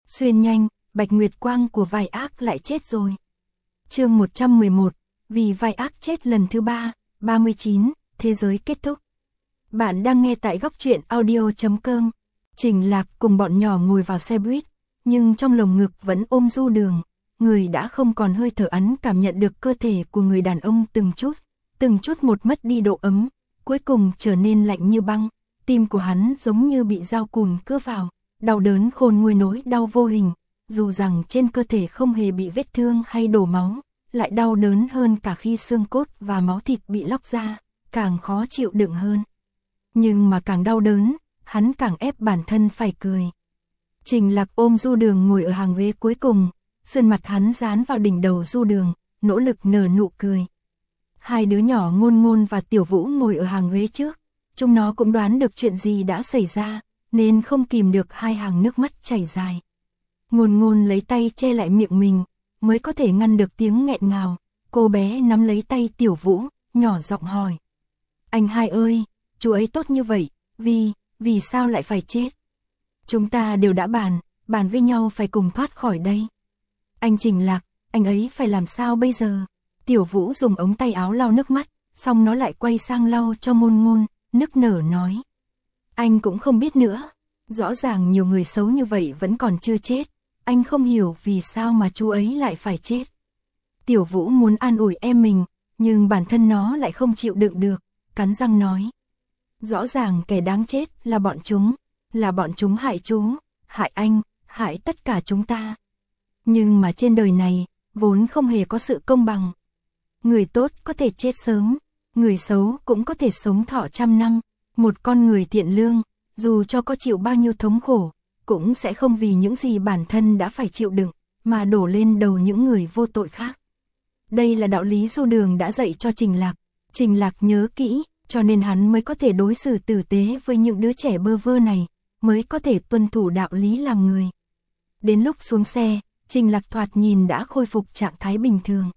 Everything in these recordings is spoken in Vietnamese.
Xuyên nhanh, Bạch Nguyệt Quang của vai ác lại chết rồi. Chương 111, vì vai ác chết lần thứ 39, thế giới kết thúc. Bạn đang nghe tại góc truyện audio.com. Trình Lạc cùng bọn nhỏ ngồi vào xe buýt, nhưng trong lồng ngực vẫn ôm Du Đường. Người đã không còn hơi thở, hắn cảm nhận được cơ thể của người đàn ông từng chút một mất đi độ ấm, cuối cùng trở nên lạnh như băng. Tim của hắn giống như bị dao cùn cưa vào, đau đớn khôn nguôi, nỗi đau vô hình, dù rằng trên cơ thể không hề bị vết thương hay đổ máu, lại đau đớn hơn cả khi xương cốt và máu thịt bị lóc ra, càng khó chịu đựng hơn. Nhưng mà càng đau đớn, hắn càng ép bản thân phải cười. Trình Lạc ôm Du Đường ngồi ở hàng ghế cuối cùng, sườn mặt hắn dán vào đỉnh đầu Du Đường, nỗ lực nở nụ cười. Hai đứa nhỏ Ngôn Ngôn và Tiểu Vũ ngồi ở hàng ghế trước, chúng nó cũng đoán được chuyện gì đã xảy ra, nên không kìm được hai hàng nước mắt chảy dài. Ngôn Ngôn lấy tay che lại miệng mình, mới có thể ngăn được tiếng nghẹn ngào. Cô bé nắm lấy tay Tiểu Vũ, nhỏ giọng hỏi: "Anh hai ơi, chú ấy tốt như vậy, vì sao lại phải chết? Chúng ta đều đã bàn với nhau phải cùng thoát khỏi đây. Anh Trình Lạc, anh ấy phải làm sao bây giờ?" Tiểu Vũ dùng ống tay áo lau nước mắt, xong nó lại quay sang lau cho Ngôn Ngôn, nức nở nói: "Anh cũng không biết nữa, rõ ràng nhiều người xấu như vậy vẫn còn chưa chết, anh không hiểu vì sao mà chú ấy lại phải chết." Tiểu Vũ muốn an ủi em mình, nhưng bản thân nó lại không chịu đựng được, cắn răng nói: "Rõ ràng kẻ đáng chết là bọn chúng hại chú, hại anh, hại tất cả chúng ta. Nhưng mà trên đời này, vốn không hề có sự công bằng. Người tốt có thể chết sớm, người xấu cũng có thể sống thọ 100 năm. Một con người thiện lương, dù cho có chịu bao nhiêu thống khổ, cũng sẽ không vì những gì bản thân đã phải chịu đựng, mà đổ lên đầu những người vô tội khác." Đây là đạo lý Du Đường đã dạy cho Trình Lạc. Trình Lạc nhớ kỹ, cho nên hắn mới có thể đối xử tử tế với những đứa trẻ bơ vơ này, mới có thể tuân thủ đạo lý làm người. Đến lúc xuống xe, Trình Lạc thoạt nhìn đã khôi phục trạng thái bình thường.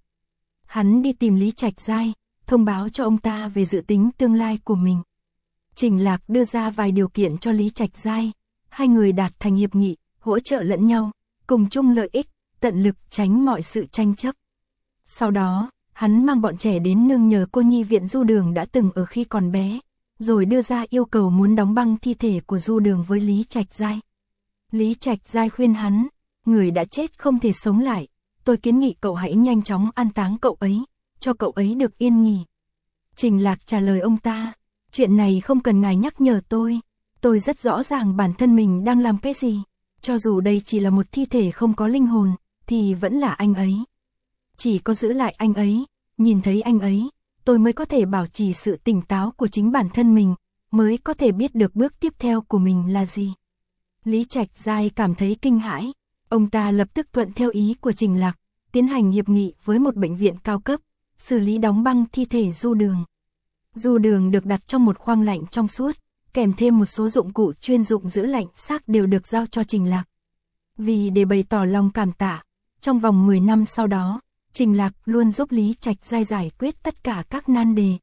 Hắn đi tìm Lý Trạch Giai, thông báo cho ông ta về dự tính tương lai của mình. Trình Lạc đưa ra vài điều kiện cho Lý Trạch Giai, hai người đạt thành hiệp nghị, hỗ trợ lẫn nhau, cùng chung lợi ích, tận lực tránh mọi sự tranh chấp. Sau đó, hắn mang bọn trẻ đến nương nhờ cô nhi viện Du Đường đã từng ở khi còn bé, rồi đưa ra yêu cầu muốn đóng băng thi thể của Du Đường với Lý Trạch Giai. Lý Trạch Giai khuyên hắn: "Người đã chết không thể sống lại, tôi kiến nghị cậu hãy nhanh chóng an táng cậu ấy, cho cậu ấy được yên nghỉ." Trình Lạc trả lời ông ta: "Chuyện này không cần ngài nhắc nhở tôi rất rõ ràng bản thân mình đang làm cái gì. Cho dù đây chỉ là một thi thể không có linh hồn, thì vẫn là anh ấy. Chỉ có giữ lại anh ấy, nhìn thấy anh ấy, tôi mới có thể bảo trì sự tỉnh táo của chính bản thân mình, mới có thể biết được bước tiếp theo của mình là gì." Lý Trạch Giai cảm thấy kinh hãi, ông ta lập tức thuận theo ý của Trình Lạc, tiến hành hiệp nghị với một bệnh viện cao cấp, xử lý đóng băng thi thể Du Đường. Du Đường được đặt trong một khoang lạnh trong suốt, kèm thêm một số dụng cụ chuyên dụng giữ lạnh xác đều được giao cho Trình Lạc. Vì để bày tỏ lòng cảm tạ, trong vòng 10 năm sau đó, Trình Lạc luôn giúp Lý Trạch Giai giải quyết tất cả các nan đề.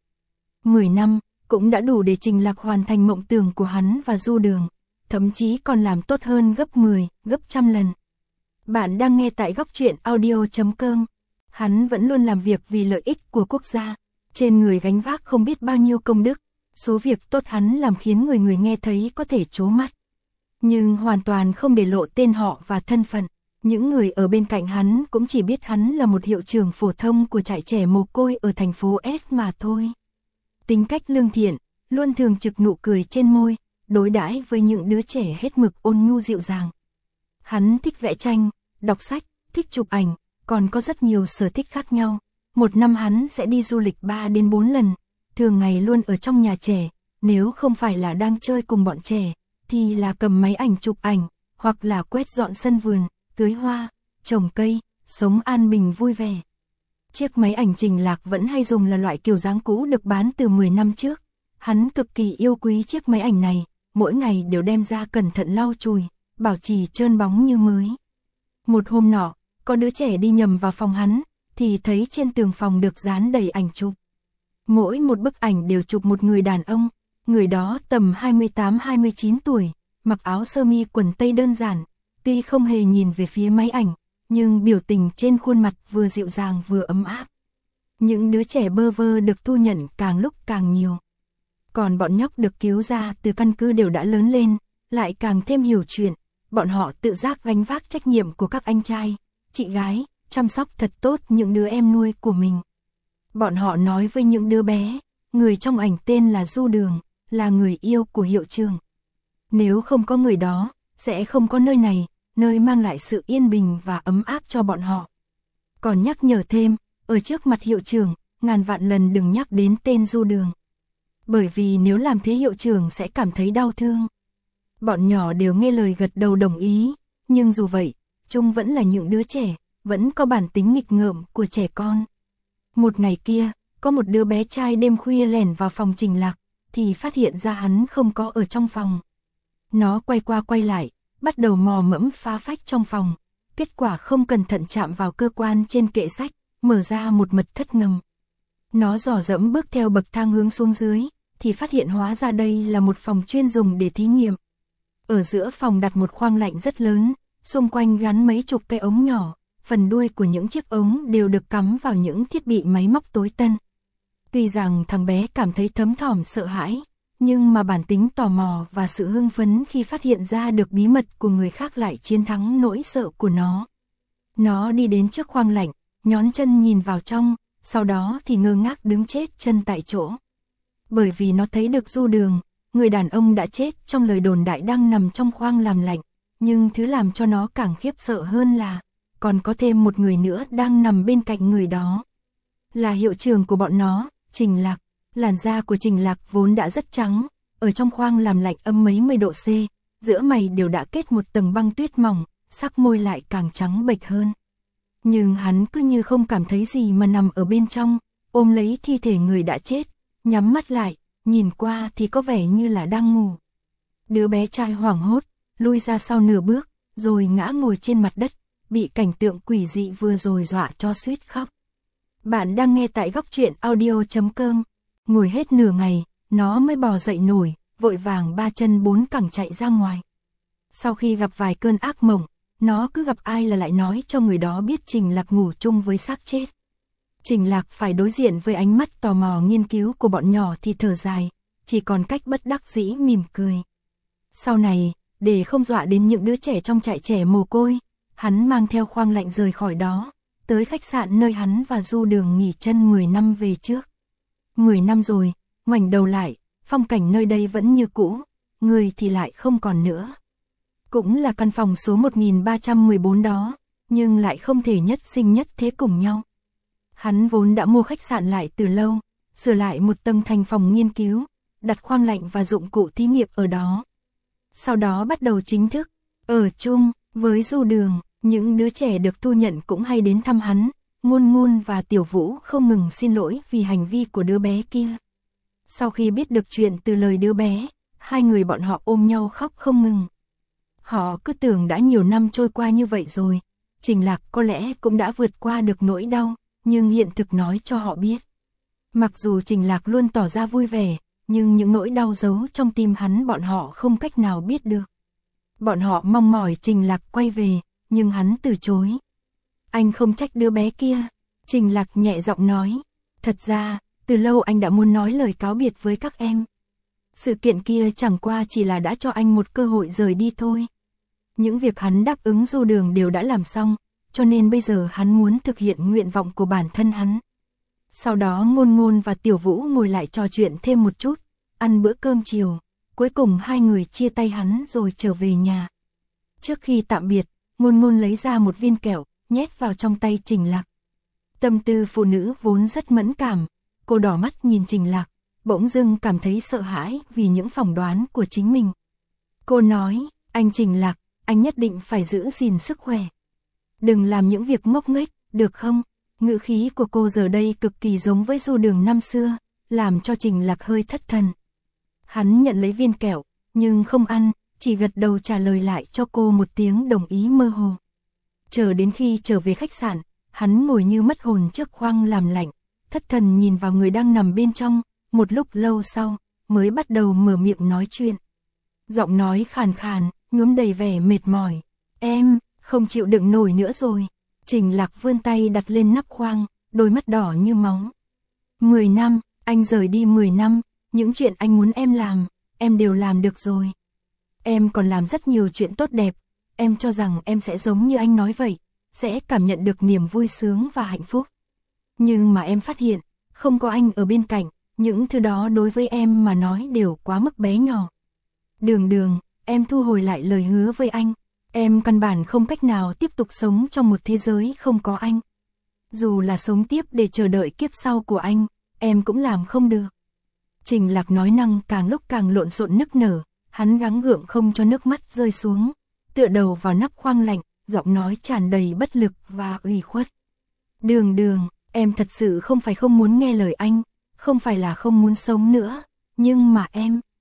10 năm cũng đã đủ để Trình Lạc hoàn thành mộng tưởng của hắn và Du Đường, thậm chí còn làm tốt hơn gấp 10, gấp 100 lần. Bạn đang nghe tại góc truyện audio.com. Hắn vẫn luôn làm việc vì lợi ích của quốc gia, trên người gánh vác không biết bao nhiêu công đức, số việc tốt hắn làm khiến người nghe thấy có thể trố mắt. Nhưng hoàn toàn không để lộ tên họ và thân phận. Những người ở bên cạnh hắn cũng chỉ biết hắn là một hiệu trưởng phổ thông của trại trẻ mồ côi ở thành phố S mà thôi. Tính cách lương thiện, luôn thường trực nụ cười trên môi, đối đãi với những đứa trẻ hết mực ôn nhu dịu dàng. Hắn thích vẽ tranh, đọc sách, thích chụp ảnh, còn có rất nhiều sở thích khác nhau. Một năm hắn sẽ đi du lịch 3 đến 4 lần, thường ngày luôn ở trong nhà trẻ, nếu không phải là đang chơi cùng bọn trẻ, thì là cầm máy ảnh chụp ảnh, hoặc là quét dọn sân vườn, tưới hoa, trồng cây, sống an bình vui vẻ. Chiếc máy ảnh Trình Lạc vẫn hay dùng là loại kiểu dáng cũ được bán từ 10 năm trước. Hắn cực kỳ yêu quý chiếc máy ảnh này, mỗi ngày đều đem ra cẩn thận lau chùi, bảo trì trơn bóng như mới. Một hôm nọ, có đứa trẻ đi nhầm vào phòng hắn, thì thấy trên tường phòng được dán đầy ảnh chụp. Mỗi một bức ảnh đều chụp một người đàn ông, người đó tầm 28-29 tuổi, mặc áo sơ mi quần tây đơn giản, tuy không hề nhìn về phía máy ảnh, nhưng biểu tình trên khuôn mặt vừa dịu dàng vừa ấm áp. Những đứa trẻ bơ vơ được thu nhận càng lúc càng nhiều. Còn bọn nhóc được cứu ra từ căn cứ đều đã lớn lên, lại càng thêm hiểu chuyện, bọn họ tự giác gánh vác trách nhiệm của các anh trai, chị gái, chăm sóc thật tốt những đứa em nuôi của mình. Bọn họ nói với những đứa bé, người trong ảnh tên là Du Đường, là người yêu của hiệu trưởng. Nếu không có người đó, sẽ không có nơi này, nơi mang lại sự yên bình và ấm áp cho bọn họ. Còn nhắc nhở thêm, ở trước mặt hiệu trưởng, ngàn vạn lần đừng nhắc đến tên Du Đường. Bởi vì nếu làm thế hiệu trưởng sẽ cảm thấy đau thương. Bọn nhỏ đều nghe lời gật đầu đồng ý, nhưng dù vậy, chúng vẫn là những đứa trẻ, vẫn có bản tính nghịch ngợm của trẻ con. Một ngày kia, có một đứa bé trai đêm khuya lẻn vào phòng Trình Lạc, thì phát hiện ra hắn không có ở trong phòng. Nó quay qua quay lại, bắt đầu mò mẫm phá phách trong phòng, kết quả không cẩn thận chạm vào cơ quan trên kệ sách, mở ra một mật thất ngầm. Nó dò dẫm bước theo bậc thang hướng xuống dưới, thì phát hiện hóa ra đây là một phòng chuyên dùng để thí nghiệm. Ở giữa phòng đặt một khoang lạnh rất lớn, xung quanh gắn mấy chục cái ống nhỏ, phần đuôi của những chiếc ống đều được cắm vào những thiết bị máy móc tối tân. Tuy rằng thằng bé cảm thấy thấm thỏm sợ hãi, nhưng mà bản tính tò mò và sự hưng phấn khi phát hiện ra được bí mật của người khác lại chiến thắng nỗi sợ của nó. Nó đi đến trước khoang lạnh, nhón chân nhìn vào trong, sau đó thì ngơ ngác đứng chết chân tại chỗ. Bởi vì nó thấy được Du Đường, người đàn ông đã chết trong lời đồn đại đang nằm trong khoang làm lạnh, nhưng thứ làm cho nó càng khiếp sợ hơn là còn có thêm một người nữa đang nằm bên cạnh người đó. Là hiệu trưởng của bọn nó, Trình Lạc. Làn da của Trình Lạc vốn đã rất trắng, ở trong khoang làm lạnh âm mấy mươi độ C, giữa mày đều đã kết một tầng băng tuyết mỏng, sắc môi lại càng trắng bệch hơn. Nhưng hắn cứ như không cảm thấy gì mà nằm ở bên trong, ôm lấy thi thể người đã chết, nhắm mắt lại, nhìn qua thì có vẻ như là đang ngủ. Đứa bé trai hoảng hốt, lui ra sau nửa bước, rồi ngã ngồi trên mặt đất, bị cảnh tượng quỷ dị vừa rồi dọa cho suýt khóc. Bạn đang nghe tại Góc Truyện Audio.com. Ngồi hết nửa ngày, nó mới bò dậy nổi, vội vàng ba chân bốn cẳng chạy ra ngoài. Sau khi gặp vài cơn ác mộng, nó cứ gặp ai là lại nói cho người đó biết Trình Lạc ngủ chung với xác chết. Trình Lạc phải đối diện với ánh mắt tò mò nghiên cứu của bọn nhỏ thì thở dài, chỉ còn cách bất đắc dĩ mỉm cười. Sau này, để không dọa đến những đứa trẻ trong trại trẻ mồ côi, hắn mang theo khoang lạnh rời khỏi đó, tới khách sạn nơi hắn và Du Đường nghỉ chân 10 năm về trước. 10 năm rồi, ngoảnh đầu lại, phong cảnh nơi đây vẫn như cũ, người thì lại không còn nữa. Cũng là căn phòng số 1314 đó, nhưng lại không thể nhất sinh nhất thế cùng nhau. Hắn vốn đã mua khách sạn lại từ lâu, sửa lại một tầng thành phòng nghiên cứu, đặt khoang lạnh và dụng cụ thí nghiệm ở đó. Sau đó bắt đầu chính thức, ở chung với Du Đường, những đứa trẻ được thu nhận cũng hay đến thăm hắn. Ngôn Ngôn và Tiểu Vũ không ngừng xin lỗi vì hành vi của đứa bé kia. Sau khi biết được chuyện từ lời đứa bé, hai người bọn họ ôm nhau khóc không ngừng. Họ cứ tưởng đã nhiều năm trôi qua như vậy rồi, Trình Lạc có lẽ cũng đã vượt qua được nỗi đau, nhưng hiện thực nói cho họ biết. Mặc dù Trình Lạc luôn tỏ ra vui vẻ, nhưng những nỗi đau giấu trong tim hắn bọn họ không cách nào biết được. Bọn họ mong mỏi Trình Lạc quay về, nhưng hắn từ chối. Anh không trách đứa bé kia, Trình Lạc nhẹ giọng nói. Thật ra, từ lâu anh đã muốn nói lời cáo biệt với các em. Sự kiện kia chẳng qua chỉ là đã cho anh một cơ hội rời đi thôi. Những việc hắn đáp ứng Du Đường đều đã làm xong, cho nên bây giờ hắn muốn thực hiện nguyện vọng của bản thân hắn. Sau đó Ngôn Ngôn và Tiểu Vũ ngồi lại trò chuyện thêm một chút, ăn bữa cơm chiều, cuối cùng hai người chia tay hắn rồi trở về nhà. Trước khi tạm biệt, Ngôn Ngôn lấy ra một viên kẹo, nhét vào trong tay Trình Lạc. Tâm tư phụ nữ vốn rất mẫn cảm, cô đỏ mắt nhìn Trình Lạc, bỗng dưng cảm thấy sợ hãi vì những phỏng đoán của chính mình. Cô nói, anh Trình Lạc, anh nhất định phải giữ gìn sức khỏe. Đừng làm những việc ngốc nghếch, được không? Ngữ khí của cô giờ đây cực kỳ giống với Du Đường năm xưa, làm cho Trình Lạc hơi thất thần. Hắn nhận lấy viên kẹo, nhưng không ăn, chỉ gật đầu trả lời lại cho cô một tiếng đồng ý mơ hồ. Chờ đến khi trở về khách sạn, hắn ngồi như mất hồn trước khoang làm lạnh, thất thần nhìn vào người đang nằm bên trong, một lúc lâu sau, mới bắt đầu mở miệng nói chuyện. Giọng nói khàn khàn, nhuốm đầy vẻ mệt mỏi. Em, không chịu đựng nổi nữa rồi. Trình Lạc vươn tay đặt lên nắp khoang, đôi mắt đỏ như máu. 10 năm, anh rời đi 10 năm, những chuyện anh muốn em làm, em đều làm được rồi. Em còn làm rất nhiều chuyện tốt đẹp, em cho rằng em sẽ giống như anh nói vậy, sẽ cảm nhận được niềm vui sướng và hạnh phúc. Nhưng mà em phát hiện, không có anh ở bên cạnh, những thứ đó đối với em mà nói đều quá mức bé nhỏ. Đường, em thu hồi lại lời hứa với anh, em căn bản không cách nào tiếp tục sống trong một thế giới không có anh. Dù là sống tiếp để chờ đợi kiếp sau của anh, em cũng làm không được. Trình Lạc nói năng càng lúc càng lộn xộn nức nở, hắn gắng gượng không cho nước mắt rơi xuống, tựa đầu vào nắp khoang lạnh, giọng nói tràn đầy bất lực và ủy khuất. Đường, em thật sự không phải không muốn nghe lời anh, không phải là không muốn sống nữa, nhưng mà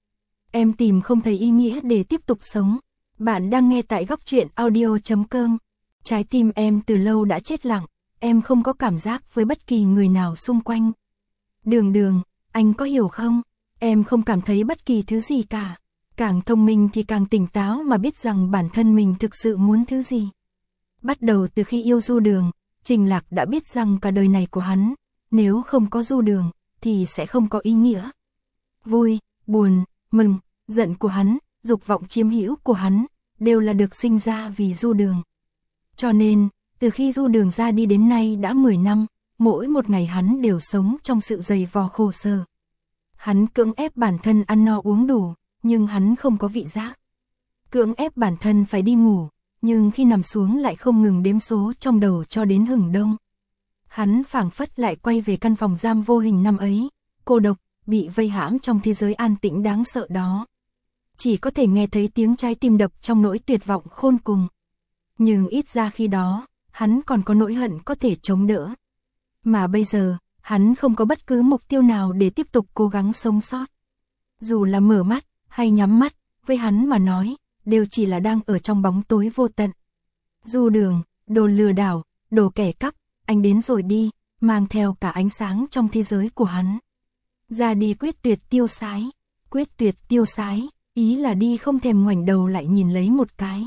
em tìm không thấy ý nghĩa để tiếp tục sống. Bạn đang nghe tại góc truyện audio.com. Trái tim em từ lâu đã chết lặng, em không có cảm giác với bất kỳ người nào xung quanh. Đường, anh có hiểu không? Em không cảm thấy bất kỳ thứ gì cả. Càng thông minh thì càng tỉnh táo mà biết rằng bản thân mình thực sự muốn thứ gì. Bắt đầu từ khi yêu Du Đường, Trình Lạc đã biết rằng cả đời này của hắn, nếu không có Du Đường, thì sẽ không có ý nghĩa. Vui, buồn, mừng, giận của hắn, dục vọng chiếm hữu của hắn, đều là được sinh ra vì Du Đường. Cho nên, từ khi Du Đường ra đi đến nay đã 10 năm, mỗi một ngày hắn đều sống trong sự dày vò khổ sở. Hắn cưỡng ép bản thân ăn no uống đủ, nhưng hắn không có vị giác. Cưỡng ép bản thân phải đi ngủ, nhưng khi nằm xuống lại không ngừng đếm số trong đầu cho đến hửng đông. Hắn phảng phất lại quay về căn phòng giam vô hình năm ấy, cô độc, bị vây hãm trong thế giới an tĩnh đáng sợ đó. Chỉ có thể nghe thấy tiếng trái tim đập trong nỗi tuyệt vọng khôn cùng. Nhưng ít ra khi đó, hắn còn có nỗi hận có thể chống đỡ. Mà bây giờ, hắn không có bất cứ mục tiêu nào để tiếp tục cố gắng sống sót. Dù là mở mắt, hay nhắm mắt, với hắn mà nói, đều chỉ là đang ở trong bóng tối vô tận. Du Đường, đồ lừa đảo, đồ kẻ cắp, anh đến rồi đi, mang theo cả ánh sáng trong thế giới của hắn. Ra đi quyết tuyệt tiêu sái, ý là đi không thèm ngoảnh đầu lại nhìn lấy một cái.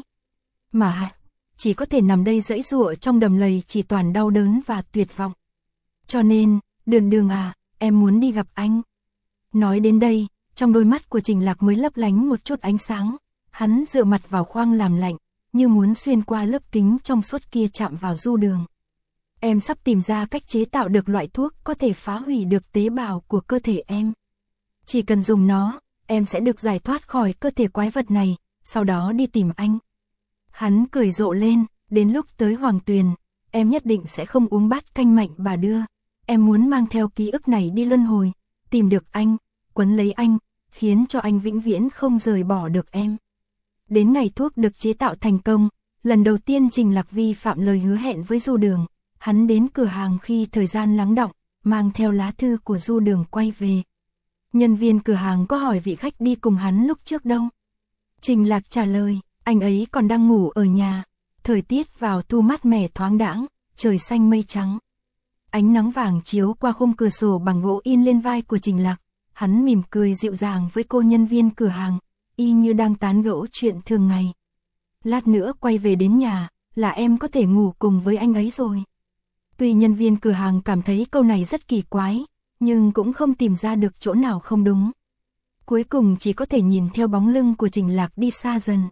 Mà chỉ có thể nằm đây giãy giụa trong đầm lầy chỉ toàn đau đớn và tuyệt vọng. Cho nên, Đường à, em muốn đi gặp anh. Nói đến đây, trong đôi mắt của Trình Lạc mới lấp lánh một chút ánh sáng, hắn dựa mặt vào khoang làm lạnh, như muốn xuyên qua lớp kính trong suốt kia chạm vào Du Đường. Em sắp tìm ra cách chế tạo được loại thuốc có thể phá hủy được tế bào của cơ thể em. Chỉ cần dùng nó, em sẽ được giải thoát khỏi cơ thể quái vật này, sau đó đi tìm anh. Hắn cười rộ lên, đến lúc tới Hoàng Tuyền, em nhất định sẽ không uống bát canh mạnh bà đưa. Em muốn mang theo ký ức này đi luân hồi, tìm được anh, quấn lấy anh, khiến cho anh vĩnh viễn không rời bỏ được em. Đến ngày thuốc được chế tạo thành công, lần đầu tiên Trình Lạc vi phạm lời hứa hẹn với Du Đường, hắn đến cửa hàng khi thời gian lắng đọng, mang theo lá thư của Du Đường quay về. Nhân viên cửa hàng có hỏi vị khách đi cùng hắn lúc trước đâu. Trình Lạc trả lời, anh ấy còn đang ngủ ở nhà. Thời tiết vào thu mát mẻ thoáng đãng, trời xanh mây trắng. Ánh nắng vàng chiếu qua khung cửa sổ bằng gỗ in lên vai của Trình Lạc. Hắn mỉm cười dịu dàng với cô nhân viên cửa hàng, y như đang tán gẫu chuyện thường ngày. Lát nữa quay về đến nhà, là em có thể ngủ cùng với anh ấy rồi. Tuy nhân viên cửa hàng cảm thấy câu này rất kỳ quái, nhưng cũng không tìm ra được chỗ nào không đúng. Cuối cùng chỉ có thể nhìn theo bóng lưng của Trình Lạc đi xa dần.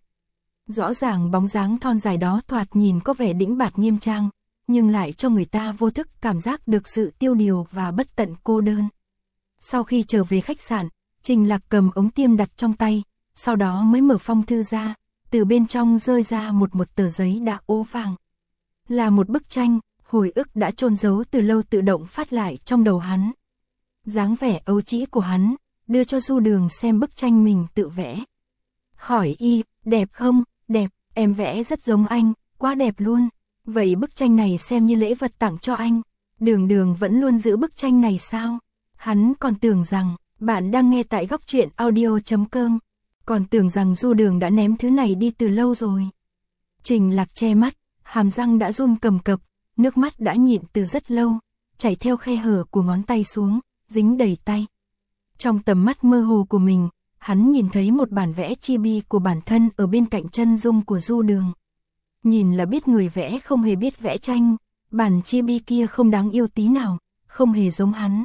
Rõ ràng bóng dáng thon dài đó thoạt nhìn có vẻ đĩnh bạt nghiêm trang, nhưng lại cho người ta vô thức cảm giác được sự tiêu điều và bất tận cô đơn. Sau khi trở về khách sạn, Trình Lạc cầm ống tiêm đặt trong tay, sau đó mới mở phong thư ra, từ bên trong rơi ra một tờ giấy đã ố vàng. Là một bức tranh, hồi ức đã chôn giấu từ lâu tự động phát lại trong đầu hắn. Dáng vẻ ấu trĩ của hắn, đưa cho Du Đường xem bức tranh mình tự vẽ. Hỏi y, đẹp không? Đẹp, em vẽ rất giống anh, quá đẹp luôn. Vậy bức tranh này xem như lễ vật tặng cho anh. Đường vẫn luôn giữ bức tranh này sao? Hắn còn tưởng rằng, bạn đang nghe tại góc truyện audio.com. Còn tưởng rằng Du Đường đã ném thứ này đi từ lâu rồi. Trình Lạc che mắt, hàm răng đã run cầm cập, nước mắt đã nhịn từ rất lâu, chảy theo khe hở của ngón tay xuống, dính đầy tay. Trong tầm mắt mơ hồ của mình, hắn nhìn thấy một bản vẽ chibi của bản thân ở bên cạnh chân dung của Du Đường. Nhìn là biết người vẽ không hề biết vẽ tranh, bản chibi kia không đáng yêu tí nào, không hề giống hắn.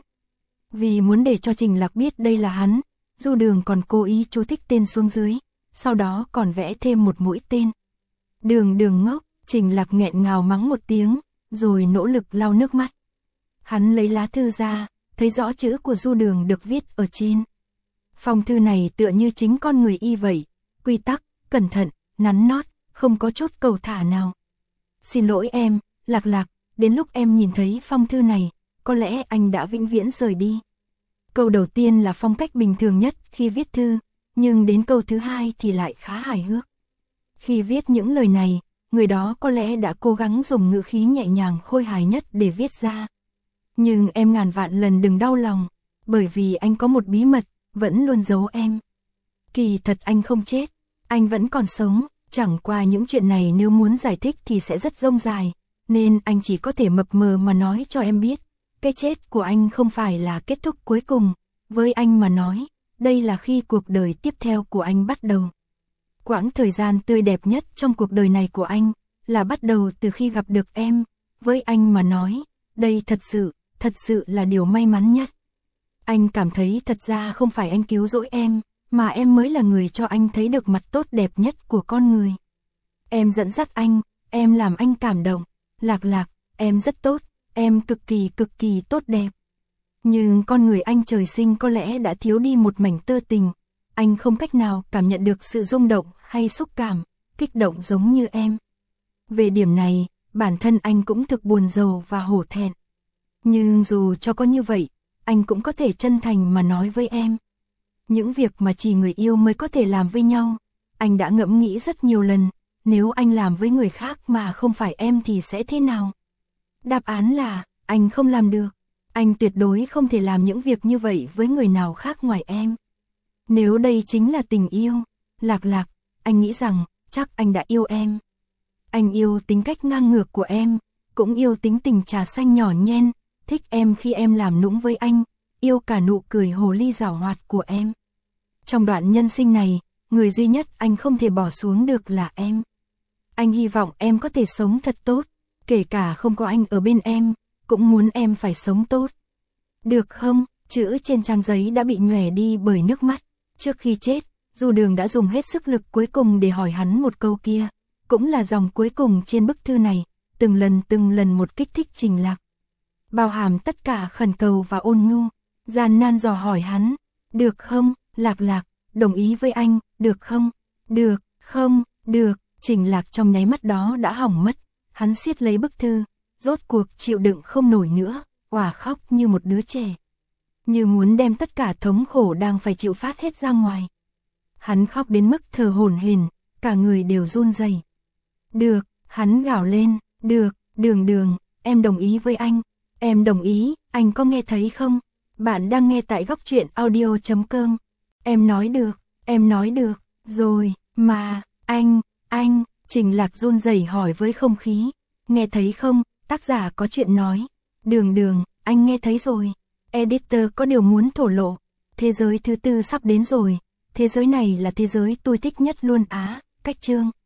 Vì muốn để cho Trình Lạc biết đây là hắn, Du Đường còn cố ý chú thích tên xuống dưới, sau đó còn vẽ thêm một mũi tên. Đường Đường ngốc, Trình Lạc nghẹn ngào mắng một tiếng, rồi nỗ lực lau nước mắt. Hắn lấy lá thư ra, thấy rõ chữ của Du Đường được viết ở trên. Phong thư này tựa như chính con người y vậy, quy tắc, cẩn thận, nắn nót, không có chút cầu thả nào. Xin lỗi em, Lạc Lạc, đến lúc em nhìn thấy phong thư này, có lẽ anh đã vĩnh viễn rời đi. Câu đầu tiên là phong cách bình thường nhất khi viết thư, nhưng đến câu thứ hai thì lại khá hài hước. Khi viết những lời này, người đó có lẽ đã cố gắng dùng ngữ khí nhẹ nhàng khôi hài nhất để viết ra. Nhưng em ngàn vạn lần đừng đau lòng, bởi vì anh có một bí mật, vẫn luôn giấu em. Kỳ thật anh không chết, anh vẫn còn sống, chẳng qua những chuyện này nếu muốn giải thích thì sẽ rất rông dài, nên anh chỉ có thể mập mờ mà nói cho em biết. Cái chết của anh không phải là kết thúc cuối cùng, với anh mà nói, đây là khi cuộc đời tiếp theo của anh bắt đầu. Quãng thời gian tươi đẹp nhất trong cuộc đời này của anh, là bắt đầu từ khi gặp được em, với anh mà nói, đây thật sự là điều may mắn nhất. Anh cảm thấy thật ra không phải anh cứu rỗi em, mà em mới là người cho anh thấy được mặt tốt đẹp nhất của con người. Em dẫn dắt anh, em làm anh cảm động, Lạc Lạc, em rất tốt, em cực kỳ tốt đẹp. Nhưng con người anh trời sinh có lẽ đã thiếu đi một mảnh tơ tình, anh không cách nào cảm nhận được sự rung động hay xúc cảm, kích động giống như em. Về điểm này, bản thân anh cũng thực buồn rầu và hổ thẹn. Nhưng dù cho có như vậy, anh cũng có thể chân thành mà nói với em. Những việc mà chỉ người yêu mới có thể làm với nhau, anh đã ngẫm nghĩ rất nhiều lần, nếu anh làm với người khác mà không phải em thì sẽ thế nào? Đáp án là, anh không làm được. Anh tuyệt đối không thể làm những việc như vậy với người nào khác ngoài em. Nếu đây chính là tình yêu, Lạc Lạc, anh nghĩ rằng, chắc anh đã yêu em. Anh yêu tính cách ngang ngược của em, cũng yêu tính tình trà xanh nhỏ nhen, thích em khi em làm nũng với anh, yêu cả nụ cười hồ ly giảo hoạt của em. Trong đoạn nhân sinh này, người duy nhất anh không thể bỏ xuống được là em. Anh hy vọng em có thể sống thật tốt, kể cả không có anh ở bên em, cũng muốn em phải sống tốt. Được không? Chữ trên trang giấy đã bị nhòe đi bởi nước mắt. Trước khi chết, Du Đường đã dùng hết sức lực cuối cùng để hỏi hắn một câu kia, cũng là dòng cuối cùng trên bức thư này, từng lần một kích thích Trình Lạc. Bao hàm tất cả khẩn cầu và ôn nhu, gian nan dò hỏi hắn, được không, Lạc Lạc, đồng ý với anh, được không? Được, không, được, Trình Lạc trong nháy mắt đó đã hỏng mất, hắn siết lấy bức thư, rốt cuộc chịu đựng không nổi nữa, òa khóc như một đứa trẻ. Như muốn đem tất cả thống khổ đang phải chịu phát hết ra ngoài. Hắn khóc đến mức thở hổn hển, cả người đều run rẩy. Được, hắn gào lên, được, Đường Đường, em đồng ý với anh, em đồng ý, anh có nghe thấy không? Bạn đang nghe tại Góc Truyện Audio.com. Em nói được, rồi, mà, anh, Trình Lạc run rẩy hỏi với không khí, nghe thấy không, tác giả có chuyện nói. Đường Đường, anh nghe thấy rồi. Editor có điều muốn thổ lộ. Thế giới thứ tư sắp đến rồi. Thế giới này là thế giới tôi thích nhất luôn á. Cách chương.